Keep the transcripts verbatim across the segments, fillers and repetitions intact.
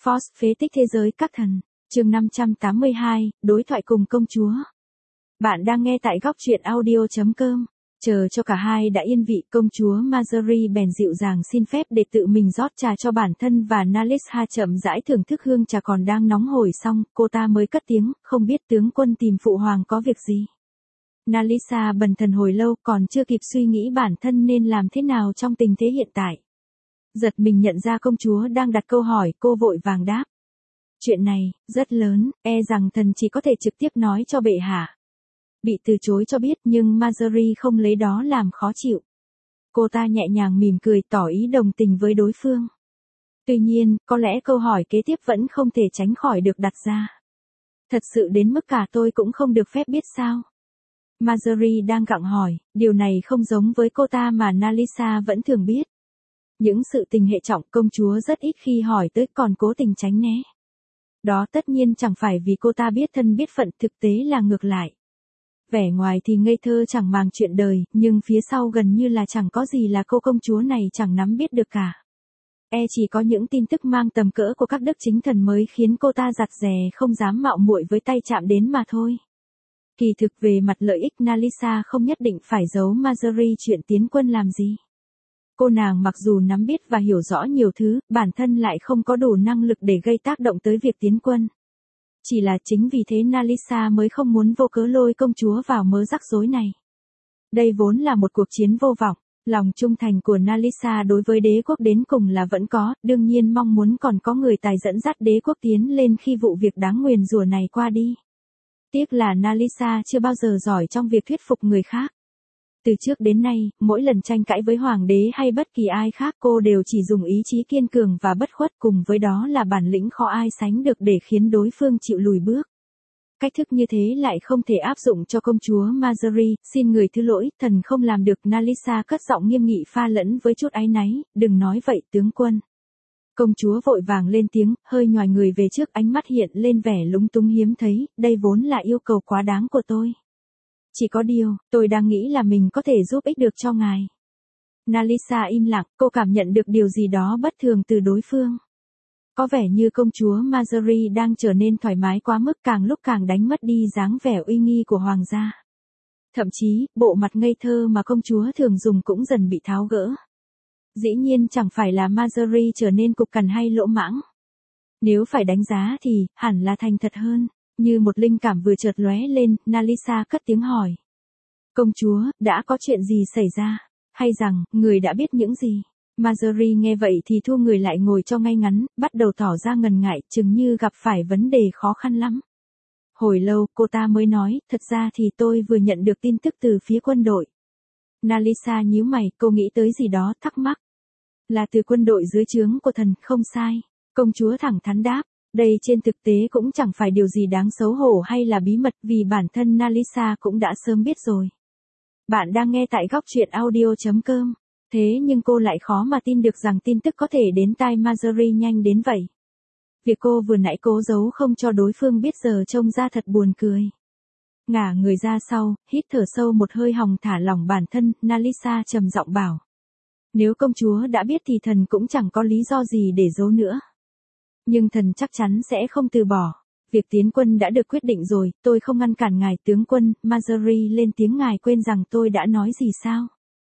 Force phế tích thế giới các thần, chương năm trăm tám mươi hai, đối thoại cùng công chúa. Bạn đang nghe tại góc truyện audio chấm com. Chờ cho cả hai đã yên vị, công chúa Marjorie bèn dịu dàng xin phép để tự mình rót trà cho bản thân và Nalisa chậm rãi thưởng thức hương trà còn đang nóng hổi xong, cô ta mới cất tiếng, không biết tướng quân tìm phụ hoàng có việc gì. Nalisa bần thần hồi lâu còn chưa kịp suy nghĩ bản thân nên làm thế nào trong tình thế hiện tại. Giật mình nhận ra công chúa đang đặt câu hỏi, cô vội vàng đáp. Chuyện này, rất lớn, e rằng thần chỉ có thể trực tiếp nói cho bệ hạ. Bị từ chối cho biết nhưng Marjorie không lấy đó làm khó chịu. Cô ta nhẹ nhàng mỉm cười tỏ ý đồng tình với đối phương. Tuy nhiên, có lẽ câu hỏi kế tiếp vẫn không thể tránh khỏi được đặt ra. Thật sự đến mức cả tôi cũng không được phép biết sao? Marjorie đang gặng hỏi, điều này không giống với cô ta mà Nalisa vẫn thường biết. Những sự tình hệ trọng công chúa rất ít khi hỏi tới còn cố tình tránh né. Đó tất nhiên chẳng phải vì cô ta biết thân biết phận, thực tế là ngược lại. Vẻ ngoài thì ngây thơ chẳng màng chuyện đời, nhưng phía sau gần như là chẳng có gì là cô công chúa này chẳng nắm biết được cả. E chỉ có những tin tức mang tầm cỡ của các đức chính thần mới khiến cô ta giặt dè không dám mạo muội với tay chạm đến mà thôi. Kỳ thực về mặt lợi ích Nalisa không nhất định phải giấu Marjorie chuyện tiến quân làm gì. Cô nàng mặc dù nắm biết và hiểu rõ nhiều thứ, bản thân lại không có đủ năng lực để gây tác động tới việc tiến quân. Chỉ là chính vì thế Nalisa mới không muốn vô cớ lôi công chúa vào mớ rắc rối này. Đây vốn là một cuộc chiến vô vọng, lòng trung thành của Nalisa đối với đế quốc đến cùng là vẫn có, đương nhiên mong muốn còn có người tài dẫn dắt đế quốc tiến lên khi vụ việc đáng nguyền rủa này qua đi. Tiếc là Nalisa chưa bao giờ giỏi trong việc thuyết phục người khác. Từ trước đến nay, mỗi lần tranh cãi với hoàng đế hay bất kỳ ai khác cô đều chỉ dùng ý chí kiên cường và bất khuất, cùng với đó là bản lĩnh khó ai sánh được để khiến đối phương chịu lùi bước. Cách thức như thế lại không thể áp dụng cho công chúa Marjorie, xin người thứ lỗi, thần không làm được. Nalisa cất giọng nghiêm nghị pha lẫn với chút áy náy, đừng nói vậy tướng quân. Công chúa vội vàng lên tiếng, hơi nhoài người về trước, ánh mắt hiện lên vẻ lúng túng hiếm thấy, đây vốn là yêu cầu quá đáng của tôi. Chỉ có điều, tôi đang nghĩ là mình có thể giúp ích được cho ngài. Nalisa im lặng, cô cảm nhận được điều gì đó bất thường từ đối phương. Có vẻ như công chúa Marjorie đang trở nên thoải mái quá mức, càng lúc càng đánh mất đi dáng vẻ uy nghi của hoàng gia. Thậm chí, bộ mặt ngây thơ mà công chúa thường dùng cũng dần bị tháo gỡ. Dĩ nhiên chẳng phải là Marjorie trở nên cục cằn hay lỗ mãng. Nếu phải đánh giá thì, hẳn là thành thật hơn. Như một linh cảm vừa chợt lóe lên, Nalisa cất tiếng hỏi. Công chúa, đã có chuyện gì xảy ra? Hay rằng, người đã biết những gì? Marjorie nghe vậy thì thu người lại ngồi cho ngay ngắn, bắt đầu tỏ ra ngần ngại, chừng như gặp phải vấn đề khó khăn lắm. Hồi lâu, cô ta mới nói, thật ra thì tôi vừa nhận được tin tức từ phía quân đội. Nalisa nhíu mày, cô nghĩ tới gì đó, thắc mắc. Là từ quân đội dưới trướng của thần, không sai. Công chúa thẳng thắn đáp. Đây trên thực tế cũng chẳng phải điều gì đáng xấu hổ hay là bí mật, vì bản thân Nalisa cũng đã sớm biết rồi. Bạn đang nghe tại góc truyện audio chấm com. Thế nhưng cô lại khó mà tin được rằng tin tức có thể đến tai Marjorie nhanh đến vậy. Việc cô vừa nãy cố giấu không cho đối phương biết giờ trông ra thật buồn cười. Ngả người ra sau, hít thở sâu một hơi hòng thả lỏng bản thân, Nalisa trầm giọng bảo. Nếu công chúa đã biết thì thần cũng chẳng có lý do gì để giấu nữa. Nhưng thần chắc chắn sẽ không từ bỏ. Việc tiến quân đã được quyết định rồi, tôi không ngăn cản ngài tướng quân. Marjorie lên tiếng, ngài quên rằng tôi đã nói gì sao?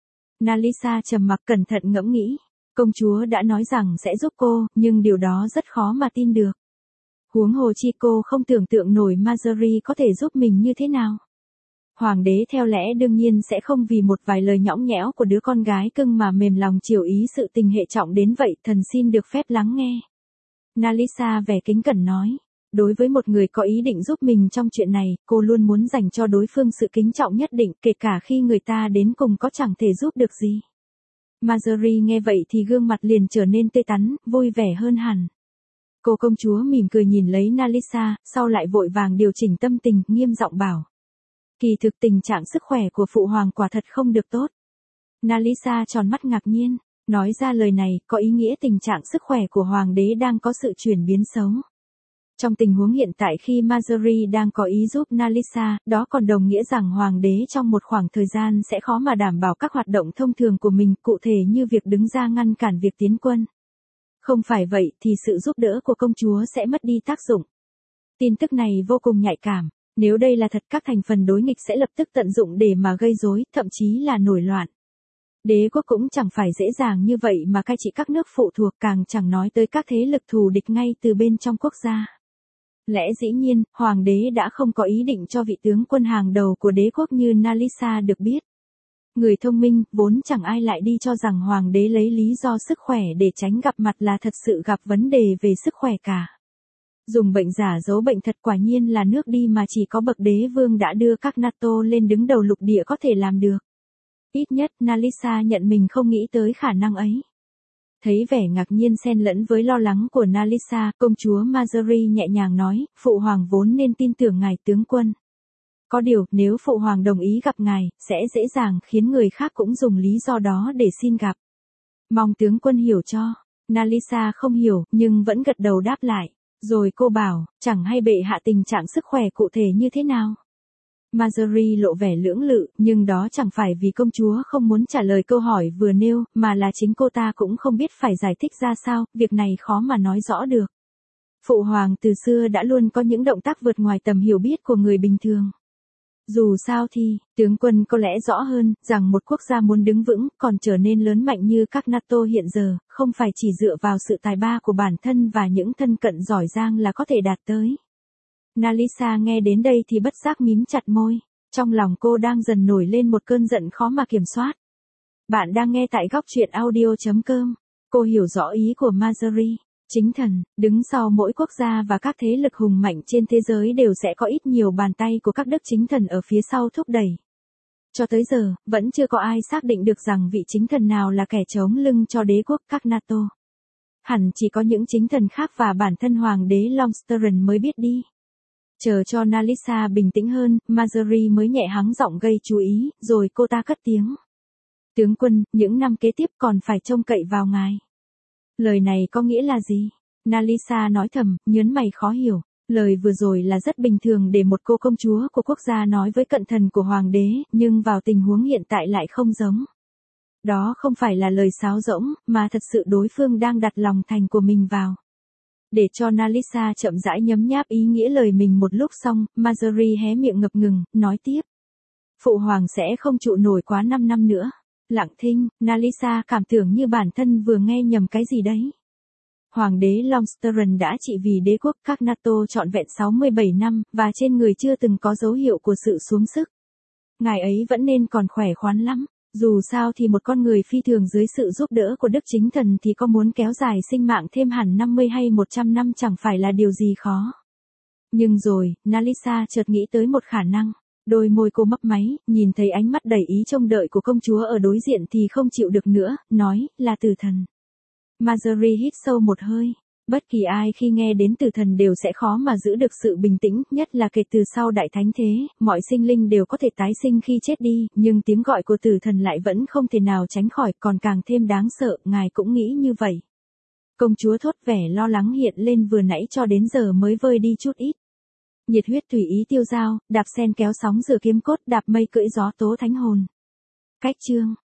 Nalisa trầm mặc cẩn thận ngẫm nghĩ. Công chúa đã nói rằng sẽ giúp cô, nhưng điều đó rất khó mà tin được. Huống hồ chi cô không tưởng tượng nổi Marjorie có thể giúp mình như thế nào. Hoàng đế theo lẽ đương nhiên sẽ không vì một vài lời nhõng nhẽo của đứa con gái cưng mà mềm lòng chiều ý sự tình hệ trọng đến vậy, thần xin được phép lắng nghe. Nalisa vẻ kính cẩn nói, đối với một người có ý định giúp mình trong chuyện này, cô luôn muốn dành cho đối phương sự kính trọng nhất định, kể cả khi người ta đến cùng có chẳng thể giúp được gì. Marjorie nghe vậy thì gương mặt liền trở nên tươi tắn, vui vẻ hơn hẳn. Cô công chúa mỉm cười nhìn lấy Nalisa, sau lại vội vàng điều chỉnh tâm tình, nghiêm giọng bảo. Kỳ thực tình trạng sức khỏe của phụ hoàng quả thật không được tốt. Nalisa tròn mắt ngạc nhiên. Nói ra lời này có ý nghĩa tình trạng sức khỏe của hoàng đế đang có sự chuyển biến xấu. Trong tình huống hiện tại khi Marjorie đang có ý giúp Nalisa, đó còn đồng nghĩa rằng hoàng đế trong một khoảng thời gian sẽ khó mà đảm bảo các hoạt động thông thường của mình, cụ thể như việc đứng ra ngăn cản việc tiến quân. Không phải vậy thì sự giúp đỡ của công chúa sẽ mất đi tác dụng. Tin tức này vô cùng nhạy cảm. Nếu đây là thật, các thành phần đối nghịch sẽ lập tức tận dụng để mà gây rối, thậm chí là nổi loạn. Đế quốc cũng chẳng phải dễ dàng như vậy mà cai trị các nước phụ thuộc, càng chẳng nói tới các thế lực thù địch ngay từ bên trong quốc gia. Lẽ dĩ nhiên, hoàng đế đã không có ý định cho vị tướng quân hàng đầu của đế quốc như Nalisa được biết. Người thông minh, vốn chẳng ai lại đi cho rằng hoàng đế lấy lý do sức khỏe để tránh gặp mặt là thật sự gặp vấn đề về sức khỏe cả. Dùng bệnh giả giấu bệnh thật quả nhiên là nước đi mà chỉ có bậc đế vương đã đưa các NATO lên đứng đầu lục địa có thể làm được. Ít nhất Nalisa nhận mình không nghĩ tới khả năng ấy. Thấy vẻ ngạc nhiên xen lẫn với lo lắng của Nalisa, công chúa Marjorie nhẹ nhàng nói, phụ hoàng vốn nên tin tưởng ngài tướng quân. Có điều, nếu phụ hoàng đồng ý gặp ngài, sẽ dễ dàng khiến người khác cũng dùng lý do đó để xin gặp. Mong tướng quân hiểu cho. Nalisa không hiểu, nhưng vẫn gật đầu đáp lại. Rồi cô bảo, chẳng hay bệ hạ tình trạng sức khỏe cụ thể như thế nào. Marjorie lộ vẻ lưỡng lự, nhưng đó chẳng phải vì công chúa không muốn trả lời câu hỏi vừa nêu, mà là chính cô ta cũng không biết phải giải thích ra sao, việc này khó mà nói rõ được. Phụ hoàng từ xưa đã luôn có những động tác vượt ngoài tầm hiểu biết của người bình thường. Dù sao thì, tướng quân có lẽ rõ hơn, rằng một quốc gia muốn đứng vững, còn trở nên lớn mạnh như các NATO hiện giờ, không phải chỉ dựa vào sự tài ba của bản thân và những thân cận giỏi giang là có thể đạt tới. Nalisa nghe đến đây thì bất giác mím chặt môi, trong lòng cô đang dần nổi lên một cơn giận khó mà kiểm soát. Bạn đang nghe tại góc truyện audio chấm com. Cô hiểu rõ ý của Marjorie. Chính thần, đứng sau mỗi quốc gia và các thế lực hùng mạnh trên thế giới đều sẽ có ít nhiều bàn tay của các đức chính thần ở phía sau thúc đẩy. Cho tới giờ, vẫn chưa có ai xác định được rằng vị chính thần nào là kẻ chống lưng cho đế quốc các NATO. Hẳn chỉ có những chính thần khác và bản thân hoàng đế Longsteren mới biết đi. Chờ cho Nalisa bình tĩnh hơn, Marjorie mới nhẹ hắng giọng gây chú ý, rồi cô ta cất tiếng. Tướng quân, những năm kế tiếp còn phải trông cậy vào ngài. Lời này có nghĩa là gì? Nalisa nói thầm, nhớn mày khó hiểu. Lời vừa rồi là rất bình thường để một cô công chúa của quốc gia nói với cận thần của hoàng đế, nhưng vào tình huống hiện tại lại không giống. Đó không phải là lời sáo rỗng, mà thật sự đối phương đang đặt lòng thành của mình vào. Để cho Nalisa chậm rãi nhấm nháp ý nghĩa lời mình một lúc xong, Marjorie hé miệng ngập ngừng, nói tiếp. Phụ hoàng sẽ không trụ nổi quá năm năm nữa. Lặng thinh, Nalisa cảm tưởng như bản thân vừa nghe nhầm cái gì đấy. Hoàng đế Longsteren đã trị vì đế quốc các NATO trọn vẹn sáu mươi bảy năm, và trên người chưa từng có dấu hiệu của sự xuống sức. Ngài ấy vẫn nên còn khỏe khoắn lắm. Dù sao thì một con người phi thường dưới sự giúp đỡ của đức chính thần thì có muốn kéo dài sinh mạng thêm hẳn năm mươi hay một trăm năm chẳng phải là điều gì khó. Nhưng rồi, Nalisa chợt nghĩ tới một khả năng. Đôi môi cô mấp máy, nhìn thấy ánh mắt đầy ý trông đợi của công chúa ở đối diện thì không chịu được nữa, nói, là tử thần. Marjorie hít sâu một hơi. Bất kỳ ai khi nghe đến tử thần đều sẽ khó mà giữ được sự bình tĩnh, nhất là kể từ sau đại thánh thế, mọi sinh linh đều có thể tái sinh khi chết đi, nhưng tiếng gọi của tử thần lại vẫn không thể nào tránh khỏi, còn càng thêm đáng sợ, ngài cũng nghĩ như vậy. Công chúa thốt vẻ lo lắng hiện lên vừa nãy cho đến giờ mới vơi đi chút ít. Nhiệt huyết tùy ý tiêu dao, đạp sen kéo sóng rửa kiếm cốt, đạp mây cưỡi gió tố thánh hồn. Cách chương